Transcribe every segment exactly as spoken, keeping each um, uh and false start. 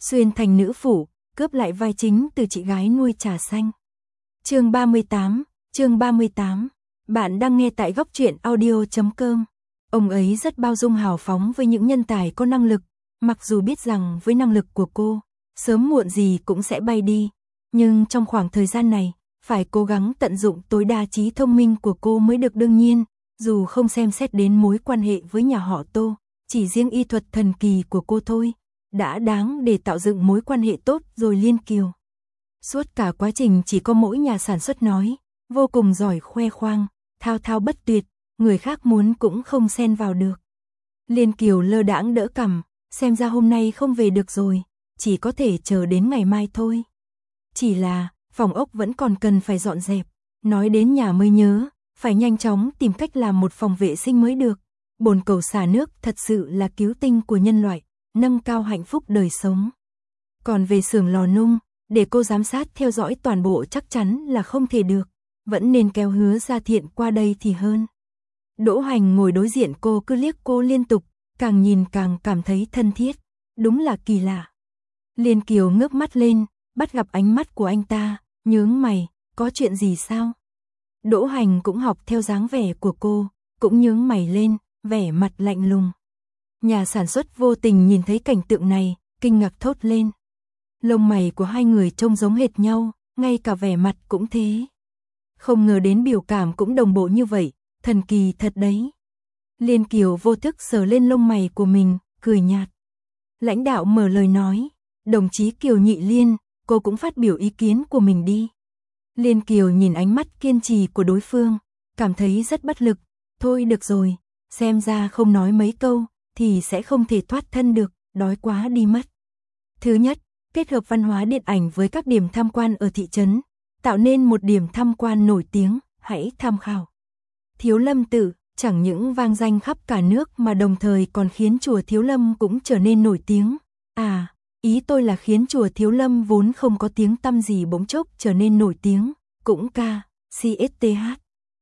xuyên thành nữ phủ, cướp lại vai chính từ chị gái nuôi trà xanh. Chương ba mươi tám, chương ba mươi tám. Bạn đang nghe tại góc truyện audio chấm com. Ông ấy rất bao dung hào phóng với những nhân tài có năng lực, mặc dù biết rằng với năng lực của cô, sớm muộn gì cũng sẽ bay đi, nhưng trong khoảng thời gian này, phải cố gắng tận dụng tối đa trí thông minh của cô mới được. Đương nhiên, dù không xem xét đến mối quan hệ với nhà họ Tô, chỉ riêng y thuật thần kỳ của cô thôi, đã đáng để tạo dựng mối quan hệ tốt rồi. Liên Kiều suốt cả quá trình chỉ có mỗi nhà sản xuất nói, vô cùng giỏi khoe khoang, thao thao bất tuyệt, người khác muốn cũng không xen vào được. Liên Kiều lơ đãng đỡ cằm, xem ra hôm nay không về được rồi, chỉ có thể chờ đến ngày mai thôi. Chỉ là, phòng ốc vẫn còn cần phải dọn dẹp, nói đến nhà mới nhớ, phải nhanh chóng tìm cách làm một phòng vệ sinh mới được. Bồn cầu xả nước thật sự là cứu tinh của nhân loại, nâng cao hạnh phúc đời sống. Còn về xưởng lò nung, để cô giám sát theo dõi toàn bộ chắc chắn là không thể được, vẫn nên kéo Hứa Gia Thiện qua đây thì hơn. Đỗ Hành ngồi đối diện cô cứ liếc cô liên tục, càng nhìn càng cảm thấy thân thiết, đúng là kỳ lạ. Liên Kiều ngước mắt lên, bắt gặp ánh mắt của anh ta, nhướng mày, có chuyện gì sao? Đỗ Hành cũng học theo dáng vẻ của cô, cũng nhướng mày lên, vẻ mặt lạnh lùng. Nhà sản xuất vô tình nhìn thấy cảnh tượng này, kinh ngạc thốt lên. Lông mày của hai người trông giống hệt nhau, ngay cả vẻ mặt cũng thế. Không ngờ đến biểu cảm cũng đồng bộ như vậy, thần kỳ thật đấy. Liên Kiều vô thức sờ lên lông mày của mình, cười nhạt. Lãnh đạo mở lời nói, đồng chí Kiều Nhị Liên, cô cũng phát biểu ý kiến của mình đi. Liên Kiều nhìn ánh mắt kiên trì của đối phương, cảm thấy rất bất lực. Thôi được rồi, xem ra không nói mấy câu, thì sẽ không thể thoát thân được, đói quá đi mất. Thứ nhất, kết hợp văn hóa điện ảnh với các điểm tham quan ở thị trấn, tạo nên một điểm tham quan nổi tiếng, hãy tham khảo. Thiếu Lâm Tự, chẳng những vang danh khắp cả nước mà đồng thời còn khiến chùa Thiếu Lâm cũng trở nên nổi tiếng. À, ý tôi là khiến chùa Thiếu Lâm vốn không có tiếng tăm gì bỗng chốc trở nên nổi tiếng, cũng ca, xê ét tê hát.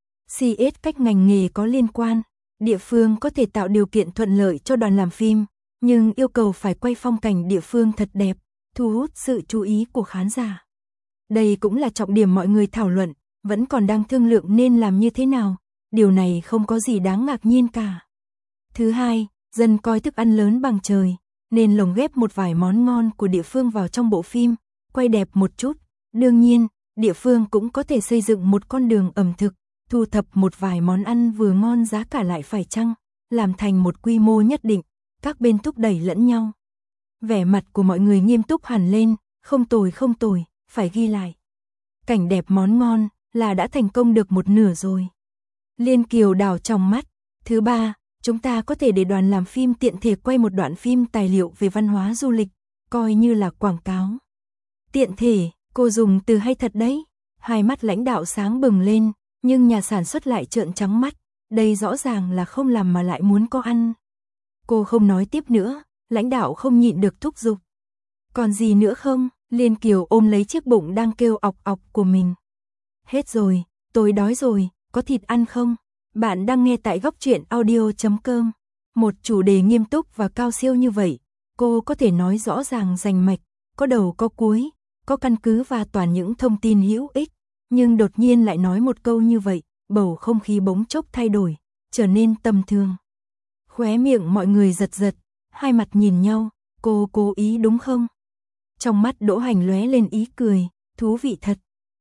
xê ét cách ngành nghề có liên quan, địa phương có thể tạo điều kiện thuận lợi cho đoàn làm phim, nhưng yêu cầu phải quay phong cảnh địa phương thật đẹp, thu hút sự chú ý của khán giả. Đây cũng là trọng điểm mọi người thảo luận, vẫn còn đang thương lượng nên làm như thế nào, điều này không có gì đáng ngạc nhiên cả. Thứ hai, dân coi thức ăn lớn bằng trời, nên lồng ghép một vài món ngon của địa phương vào trong bộ phim, quay đẹp một chút. Đương nhiên, địa phương cũng có thể xây dựng một con đường ẩm thực, thu thập một vài món ăn vừa ngon giá cả lại phải chăng, làm thành một quy mô nhất định, các bên thúc đẩy lẫn nhau. Vẻ mặt của mọi người nghiêm túc hẳn lên, không tồi không tồi, phải ghi lại. Cảnh đẹp món ngon là đã thành công được một nửa rồi. Liên Kiều đảo trong mắt. Thứ ba, chúng ta có thể để đoàn làm phim tiện thể quay một đoạn phim tài liệu về văn hóa du lịch, coi như là quảng cáo. Tiện thể, cô dùng từ hay thật đấy. Hai mắt lãnh đạo sáng bừng lên, nhưng nhà sản xuất lại trợn trắng mắt, đây rõ ràng là không làm mà lại muốn có ăn. Cô không nói tiếp nữa, lãnh đạo không nhịn được thúc giục. Còn gì nữa không? Liên Kiều ôm lấy chiếc bụng đang kêu ọc ọc của mình. Hết rồi, tôi đói rồi, có thịt ăn không? Bạn đang nghe tại góc truyện audio chấm com. Một chủ đề nghiêm túc và cao siêu như vậy, cô có thể nói rõ ràng rành mạch, có đầu có cuối, có căn cứ và toàn những thông tin hữu ích, nhưng đột nhiên lại nói một câu như vậy, bầu không khí bỗng chốc thay đổi, trở nên tầm thường. Khóe miệng mọi người giật giật, hai mặt nhìn nhau, cô cố ý đúng không? Trong mắt Đỗ Hành lóe lên ý cười, thú vị thật.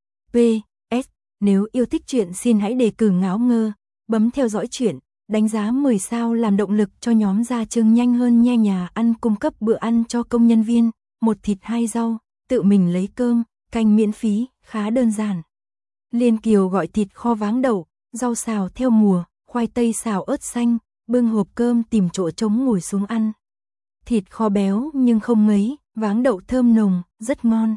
pê ét Nếu yêu thích truyện xin hãy đề cử Ngáo Ngơ, bấm theo dõi truyện, đánh giá mười sao làm động lực cho nhóm ra chương nhanh hơn nha. Nhà ăn cung cấp bữa ăn cho công nhân viên, một thịt hai rau, tự mình lấy cơm, canh miễn phí, khá đơn giản. Liên Kiều gọi thịt kho váng đậu, rau xào theo mùa, khoai tây xào ớt xanh, bưng hộp cơm tìm chỗ trống ngồi xuống ăn. Thịt kho béo nhưng không ngấy, váng đậu thơm nồng, rất ngon.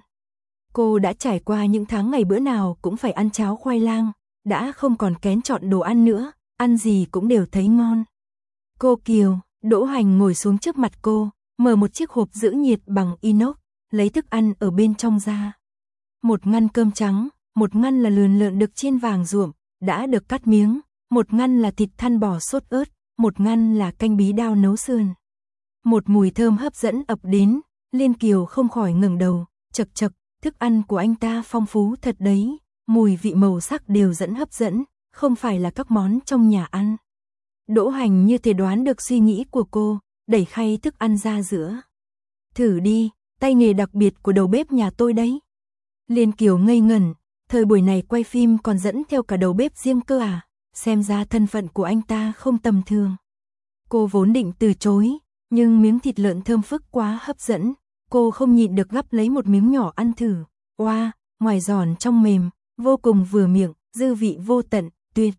Cô đã trải qua những tháng ngày bữa nào cũng phải ăn cháo khoai lang, đã không còn kén chọn đồ ăn nữa, ăn gì cũng đều thấy ngon. Cô Kiều, Đỗ Hành ngồi xuống trước mặt cô, mở một chiếc hộp giữ nhiệt bằng inox, lấy thức ăn ở bên trong ra. Một ngăn cơm trắng, một ngăn là lườn lợn được chiên vàng ruộm, đã được cắt miếng, một ngăn là thịt thăn bò sốt ớt, một ngăn là canh bí đao nấu sườn. Một mùi thơm hấp dẫn ập đến, Liên Kiều không khỏi ngẩng đầu, chậc chậc, thức ăn của anh ta phong phú thật đấy, mùi vị màu sắc đều dẫn hấp dẫn, không phải là các món trong nhà ăn. Đỗ Hành như thể đoán được suy nghĩ của cô, đẩy khay thức ăn ra giữa. Thử đi, tay nghề đặc biệt của đầu bếp nhà tôi đấy. Liên Kiều ngây ngẩn, thời buổi này quay phim còn dẫn theo cả đầu bếp riêng cơ à, xem ra thân phận của anh ta không tầm thường. Cô vốn định từ chối, nhưng miếng thịt lợn thơm phức quá hấp dẫn, cô không nhịn được gắp lấy một miếng nhỏ ăn thử. Oa, ngoài giòn trong mềm, vô cùng vừa miệng, dư vị vô tận, tuyệt.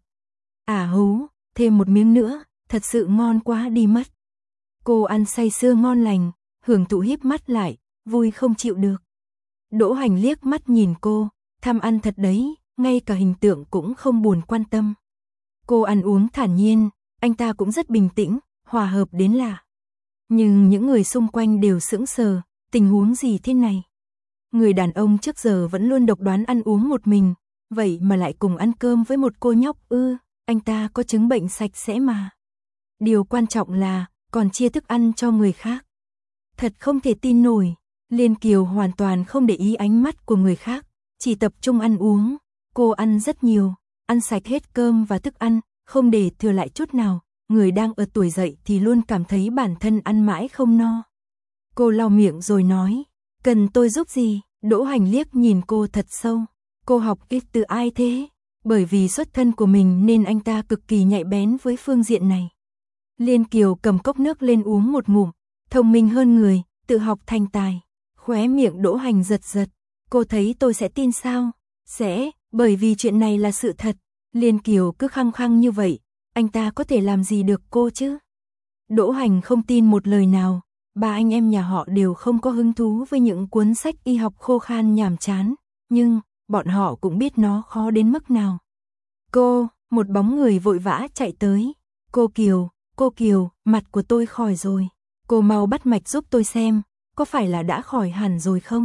À hú, thêm một miếng nữa, thật sự ngon quá đi mất. Cô ăn say sưa ngon lành, hưởng thụ híp mắt lại, vui không chịu được. Đỗ Hành liếc mắt nhìn cô, tham ăn thật đấy, ngay cả hình tượng cũng không buồn quan tâm. Cô ăn uống thản nhiên, anh ta cũng rất bình tĩnh, hòa hợp đến lạ. Nhưng những người xung quanh đều sững sờ, tình huống gì thế này? Người đàn ông trước giờ vẫn luôn độc đoán ăn uống một mình, vậy mà lại cùng ăn cơm với một cô nhóc ư, anh ta có chứng bệnh sạch sẽ mà. Điều quan trọng là, còn chia thức ăn cho người khác. Thật không thể tin nổi, Liên Kiều hoàn toàn không để ý ánh mắt của người khác, chỉ tập trung ăn uống. Cô ăn rất nhiều, ăn sạch hết cơm và thức ăn, không để thừa lại chút nào. Người đang ở tuổi dậy thì luôn cảm thấy bản thân ăn mãi không no. Cô lau miệng rồi nói, cần tôi giúp gì? Đỗ Hành liếc nhìn cô thật sâu. Cô học ít từ ai thế? Bởi vì xuất thân của mình nên anh ta cực kỳ nhạy bén với phương diện này. Liên Kiều cầm cốc nước lên uống một ngụm, thông minh hơn người, tự học thành tài. Khóe miệng Đỗ Hành giật giật. Cô thấy tôi sẽ tin sao? Sẽ, bởi vì chuyện này là sự thật. Liên Kiều cứ khăng khăng như vậy, anh ta có thể làm gì được cô chứ? Đỗ Hành không tin một lời nào. Ba anh em nhà họ đều không có hứng thú với những cuốn sách y học khô khan nhàm chán, nhưng bọn họ cũng biết nó khó đến mức nào. Cô, một bóng người vội vã chạy tới. Cô Kiều, cô Kiều, mặt của tôi khỏi rồi. Cô mau bắt mạch giúp tôi xem, có phải là đã khỏi hẳn rồi không?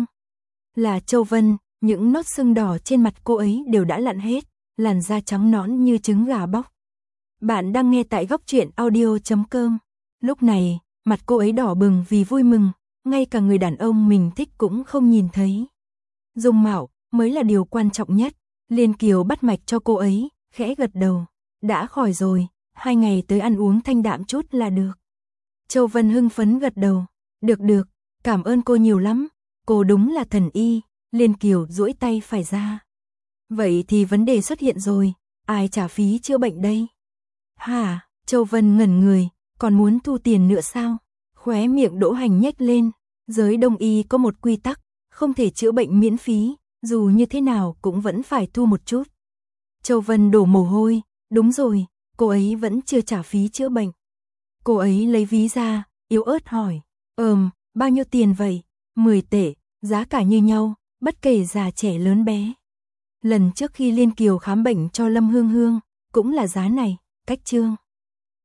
Là Châu Vân, những nốt sưng đỏ trên mặt cô ấy đều đã lặn hết, làn da trắng nõn như trứng gà bóc. Bạn đang nghe tại góc truyện audio chấm com. Lúc này, mặt cô ấy đỏ bừng vì vui mừng, ngay cả người đàn ông mình thích cũng không nhìn thấy. Dung mạo mới là điều quan trọng nhất. Liên Kiều bắt mạch cho cô ấy, khẽ gật đầu. Đã khỏi rồi, hai ngày tới ăn uống thanh đạm chút là được. Châu Vân hưng phấn gật đầu. Được được, cảm ơn cô nhiều lắm. Cô đúng là thần y. Liên Kiều duỗi tay phải ra. Vậy thì vấn đề xuất hiện rồi, ai trả phí chữa bệnh đây? Hả? Châu Vân ngẩn người, còn muốn thu tiền nữa sao? Khóe miệng Đỗ Hành nhếch lên. Giới đông y có một quy tắc, không thể chữa bệnh miễn phí, dù như thế nào cũng vẫn phải thu một chút. Châu Vân đổ mồ hôi, đúng rồi, cô ấy vẫn chưa trả phí chữa bệnh. Cô ấy lấy ví ra, yếu ớt hỏi, ừm, bao nhiêu tiền vậy? mười tệ, giá cả như nhau, bất kể già trẻ lớn bé. Lần trước khi Liên Kiều khám bệnh cho Lâm Hương Hương, cũng là giá này, cách chương.